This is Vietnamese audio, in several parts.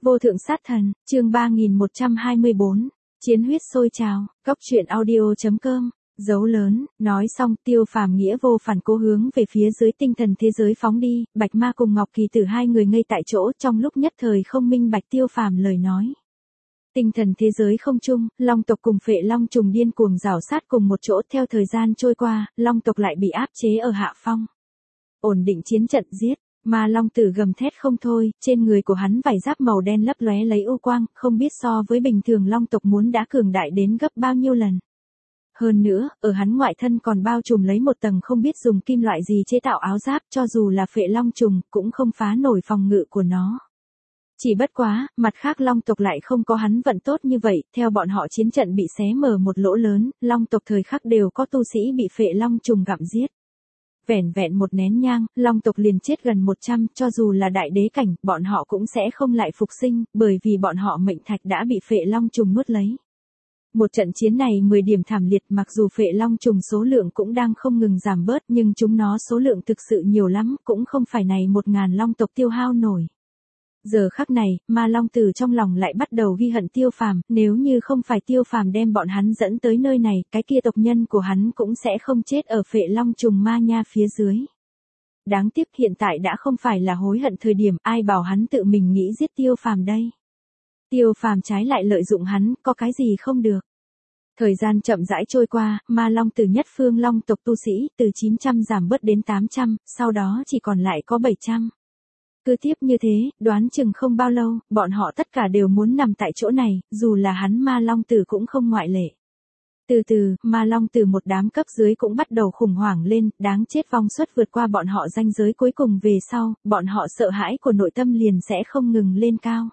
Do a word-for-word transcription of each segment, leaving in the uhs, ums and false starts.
Vô thượng sát thần, chương ba nghìn một trăm hai mươi bốn, chiến huyết sôi trào, góc truyện audio.com, dấu lớn, nói xong Tiêu Phàm nghĩa vô phản cố hướng về phía dưới tinh thần thế giới phóng đi, Bạch Ma cùng Ngọc Kỳ Tử hai người ngây tại chỗ trong lúc nhất thời không minh bạch Tiêu Phàm lời nói. Tinh thần thế giới không chung, Long tộc cùng Phệ Long trùng điên cuồng rảo sát cùng một chỗ theo thời gian trôi qua, Long tộc lại bị áp chế ở hạ phong. Ổn định chiến trận giết. Ma Long Tử gầm thét không thôi, trên người của hắn vảy giáp màu đen lấp lóe lấy u quang, không biết so với bình thường Long tộc muốn đã cường đại đến gấp bao nhiêu lần. Hơn nữa, ở hắn ngoại thân còn bao trùm lấy một tầng không biết dùng kim loại gì chế tạo áo giáp, cho dù là Phệ Long trùng, cũng không phá nổi phòng ngự của nó. Chỉ bất quá, mặt khác Long tộc lại không có hắn vận tốt như vậy, theo bọn họ chiến trận bị xé mở một lỗ lớn, Long tộc thời khắc đều có tu sĩ bị Phệ Long trùng gặm giết. Vẻn vẹn một nén nhang, Long tộc liền chết gần một trăm, cho dù là đại đế cảnh, bọn họ cũng sẽ không lại phục sinh, bởi vì bọn họ mệnh thạch đã bị Phệ Long trùng nuốt lấy. Một trận chiến này mười điểm thảm liệt, mặc dù Phệ Long trùng số lượng cũng đang không ngừng giảm bớt, nhưng chúng nó số lượng thực sự nhiều lắm, cũng không phải này một ngàn Long tộc tiêu hao nổi. Giờ khắc này, Ma Long Tử trong lòng lại bắt đầu ghi hận Tiêu Phàm, nếu như không phải Tiêu Phàm đem bọn hắn dẫn tới nơi này, cái kia tộc nhân của hắn cũng sẽ không chết ở Phệ Long trùng ma nha phía dưới. Đáng tiếc hiện tại đã không phải là hối hận thời điểm, ai bảo hắn tự mình nghĩ giết Tiêu Phàm đây. Tiêu Phàm trái lại lợi dụng hắn, có cái gì không được. Thời gian chậm rãi trôi qua, Ma Long Tử nhất phương Long tộc tu sĩ, từ chín trăm giảm bớt đến tám trăm, sau đó chỉ còn lại có bảy trăm. Cứ tiếp như thế, đoán chừng không bao lâu, bọn họ tất cả đều muốn nằm tại chỗ này, dù là hắn Ma Long Tử cũng không ngoại lệ. Từ từ, Ma Long Tử một đám cấp dưới cũng bắt đầu khủng hoảng lên, đáng chết vong suất vượt qua bọn họ ranh giới cuối cùng về sau, bọn họ sợ hãi của nội tâm liền sẽ không ngừng lên cao.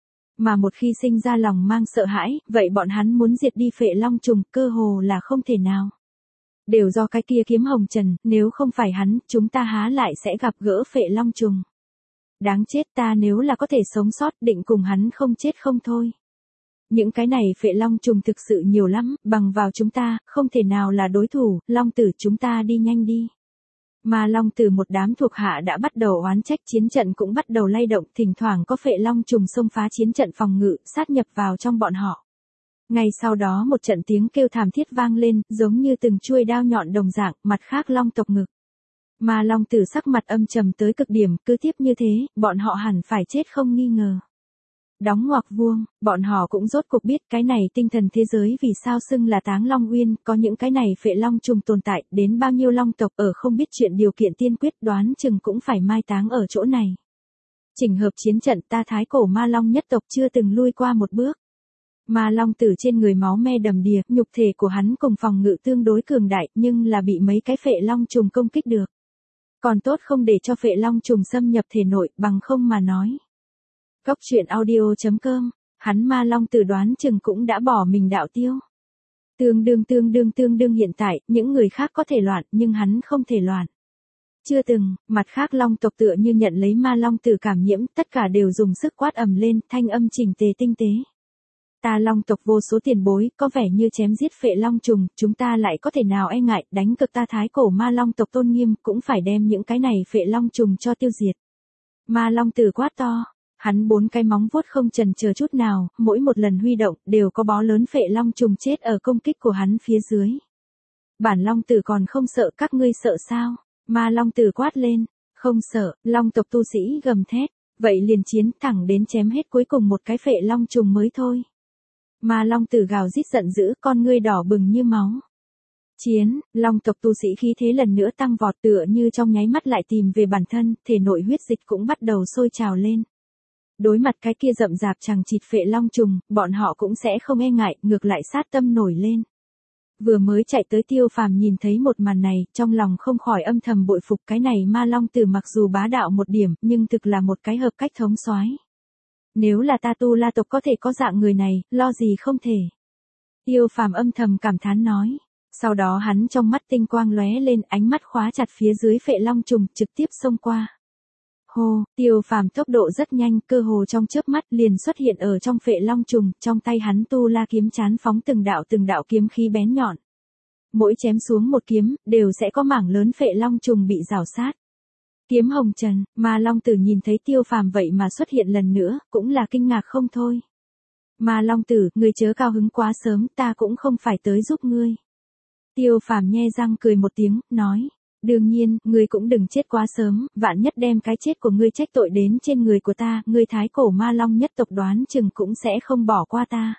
Mà một khi sinh ra lòng mang sợ hãi, vậy bọn hắn muốn diệt đi Phệ Long trùng, cơ hồ là không thể nào. Đều do cái kia kiếm hồng trần, nếu không phải hắn, chúng ta há lại sẽ gặp gỡ Phệ Long trùng. Đáng chết, ta nếu là có thể sống sót định cùng hắn không chết không thôi. Những cái này Phệ Long trùng thực sự nhiều lắm, bằng vào chúng ta, không thể nào là đối thủ, Long Tử chúng ta đi nhanh đi. Mà Long Tử một đám thuộc hạ đã bắt đầu oán trách, chiến trận cũng bắt đầu lay động, thỉnh thoảng có Phệ Long trùng xông phá chiến trận phòng ngự, sát nhập vào trong bọn họ. Ngay sau đó một trận tiếng kêu thảm thiết vang lên, giống như từng chuôi đao nhọn đồng dạng, mặt khác Long tộc ngực. Mà Long Tử sắc mặt âm trầm tới cực điểm, cứ tiếp như thế, bọn họ hẳn phải chết không nghi ngờ. Đóng ngoặc vuông, bọn họ cũng rốt cuộc biết cái này tinh thần thế giới vì sao xưng là Táng Long Uyên, có những cái này Phệ Long trùng tồn tại, đến bao nhiêu Long tộc ở không biết chuyện điều kiện tiên quyết đoán chừng cũng phải mai táng ở chỗ này. Chỉnh hợp chiến trận, ta Thái Cổ Ma Long nhất tộc chưa từng lui qua một bước. Ma Long Tử trên người máu me đầm đìa, nhục thể của hắn cùng phòng ngự tương đối cường đại, nhưng là bị mấy cái Phệ Long trùng công kích được. Còn tốt không để cho Phệ Long trùng xâm nhập thể nội, bằng không mà nói. Góc truyện audio.com, hắn Ma Long Tử đoán chừng cũng đã bỏ mình đạo tiêu. Tương đương tương đương tương đương hiện tại, những người khác có thể loạn, nhưng hắn không thể loạn. Chưa từng, mặt khác Long tộc tựa như nhận lấy Ma Long Tử cảm nhiễm, tất cả đều dùng sức quát ầm lên, thanh âm chỉnh tề tinh tế. Ta Long tộc vô số tiền bối, có vẻ như chém giết Phệ Long trùng, chúng ta lại có thể nào e ngại, đánh cực ta Thái Cổ Ma Long tộc tôn nghiêm, cũng phải đem những cái này Phệ Long trùng cho tiêu diệt. Ma Long Tử quát to, hắn bốn cái móng vuốt không chần chờ chút nào, mỗi một lần huy động, đều có bó lớn Phệ Long trùng chết ở công kích của hắn phía dưới. Bản Long Tử còn không sợ, các ngươi sợ sao? Ma Long Tử quát lên, không sợ, Long tộc tu sĩ gầm thét, vậy liền chiến thẳng đến chém hết cuối cùng một cái Phệ Long trùng mới thôi. Ma Long Tử gào rít giận dữ, con ngươi đỏ bừng như máu. Chiến, Long tộc tu sĩ khí thế lần nữa tăng vọt, tựa như trong nháy mắt lại tìm về bản thân, thể nội huyết dịch cũng bắt đầu sôi trào lên. Đối mặt cái kia rậm rạp chằng chịt Phệ Long trùng, bọn họ cũng sẽ không e ngại, ngược lại sát tâm nổi lên. Vừa mới chạy tới Tiêu Phàm nhìn thấy một màn này, trong lòng không khỏi âm thầm bội phục, cái này Ma Long Tử mặc dù bá đạo một điểm, nhưng thực là một cái hợp cách thống soái. Nếu là ta Tu La tộc có thể có dạng người này, lo gì không thể. Tiêu Phàm âm thầm cảm thán nói. Sau đó hắn trong mắt tinh quang lóe lên, ánh mắt khóa chặt phía dưới Phệ Long trùng, trực tiếp xông qua. Hô, Tiêu Phàm tốc độ rất nhanh, cơ hồ trong chớp mắt liền xuất hiện ở trong Phệ Long trùng, trong tay hắn Tu La kiếm chán phóng từng đạo từng đạo kiếm khí bén nhọn. Mỗi chém xuống một kiếm, đều sẽ có mảng lớn Phệ Long trùng bị rào sát. Kiếm hồng trần, Ma Long Tử nhìn thấy Tiêu Phàm vậy mà xuất hiện lần nữa, cũng là kinh ngạc không thôi. Ma Long Tử, ngươi chớ cao hứng quá sớm, ta cũng không phải tới giúp ngươi. Tiêu Phàm nhe răng cười một tiếng, nói, đương nhiên, ngươi cũng đừng chết quá sớm, vạn nhất đem cái chết của ngươi trách tội đến trên người của ta, ngươi thái cổ Ma Long nhất tộc đoán chừng cũng sẽ không bỏ qua ta.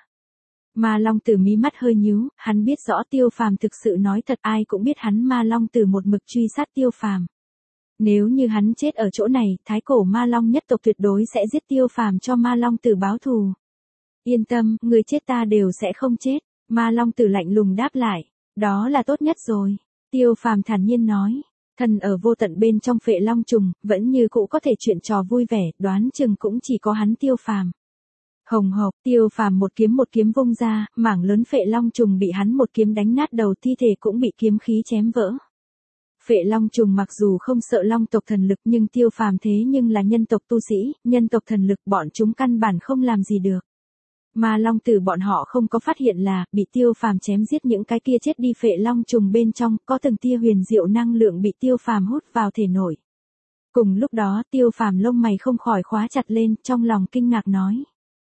Ma Long Tử mí mắt hơi nhíu, hắn biết rõ Tiêu Phàm thực sự nói thật, ai cũng biết hắn Ma Long Tử một mực truy sát Tiêu Phàm. Nếu như hắn chết ở chỗ này, thái cổ Ma Long nhất tộc tuyệt đối sẽ giết Tiêu Phàm cho Ma Long Tử báo thù. Yên tâm, người chết ta đều sẽ không chết. Ma Long Tử lạnh lùng đáp lại. Đó là tốt nhất rồi. Tiêu Phàm thản nhiên nói. Thân ở vô tận bên trong Phệ Long trùng, vẫn như cũ có thể chuyện trò vui vẻ, đoán chừng cũng chỉ có hắn Tiêu Phàm. Hồng hộc, Tiêu Phàm một kiếm một kiếm vung ra, mảng lớn Phệ Long trùng bị hắn một kiếm đánh nát đầu, thi thể cũng bị kiếm khí chém vỡ. Phệ Long trùng mặc dù không sợ Long tộc thần lực nhưng Tiêu Phàm thế nhưng là nhân tộc tu sĩ, nhân tộc thần lực bọn chúng căn bản không làm gì được. Mà Long Tử bọn họ không có phát hiện là, bị Tiêu Phàm chém giết những cái kia chết đi Phệ Long trùng bên trong, có từng tia huyền diệu năng lượng bị Tiêu Phàm hút vào thể nội. Cùng lúc đó Tiêu Phàm lông mày không khỏi khóa chặt lên, trong lòng kinh ngạc nói.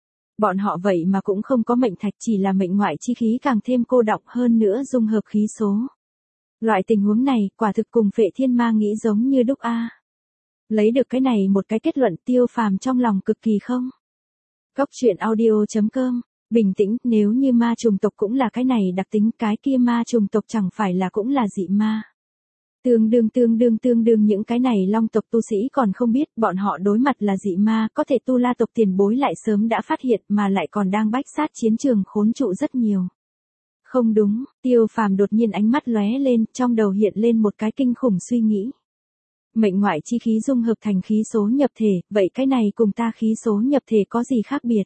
Bọn họ vậy mà cũng không có mệnh thạch, chỉ là mệnh ngoại chi khí càng thêm cô đọng hơn nữa dung hợp khí số. Loại tình huống này, quả thực cùng Phệ Thiên Ma nghĩ giống như đúc a. Lấy được cái này một cái kết luận, Tiêu Phàm trong lòng cực kỳ không. Góc truyện audio chấm com, bình tĩnh, nếu như ma trùng tộc cũng là cái này đặc tính, cái kia ma trùng tộc chẳng phải là cũng là dị ma. Tương đương tương đương tương đương những cái này Long tộc tu sĩ còn không biết, bọn họ đối mặt là dị ma, có thể Tu La tộc tiền bối lại sớm đã phát hiện mà lại còn đang bách sát chiến trường khốn trụ rất nhiều. Không đúng, Tiêu Phàm đột nhiên ánh mắt lóe lên, trong đầu hiện lên một cái kinh khủng suy nghĩ. Mệnh ngoại chi khí dung hợp thành khí số nhập thể, vậy cái này cùng ta khí số nhập thể có gì khác biệt?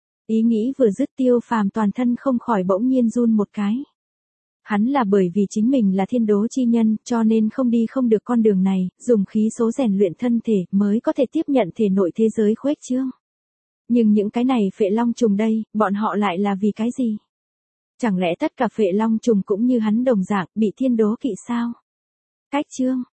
Ý nghĩ vừa dứt Tiêu Phàm toàn thân không khỏi bỗng nhiên run một cái. Hắn là bởi vì chính mình là thiên đố chi nhân, cho nên không đi không được con đường này, dùng khí số rèn luyện thân thể mới có thể tiếp nhận thể nội thế giới khuếch trương. Nhưng những cái này Phệ Long trùng đây, bọn họ lại là vì cái gì? Chẳng lẽ tất cả Phệ Long trùng cũng như hắn đồng dạng, bị thiên đố kỵ sao? Cách chương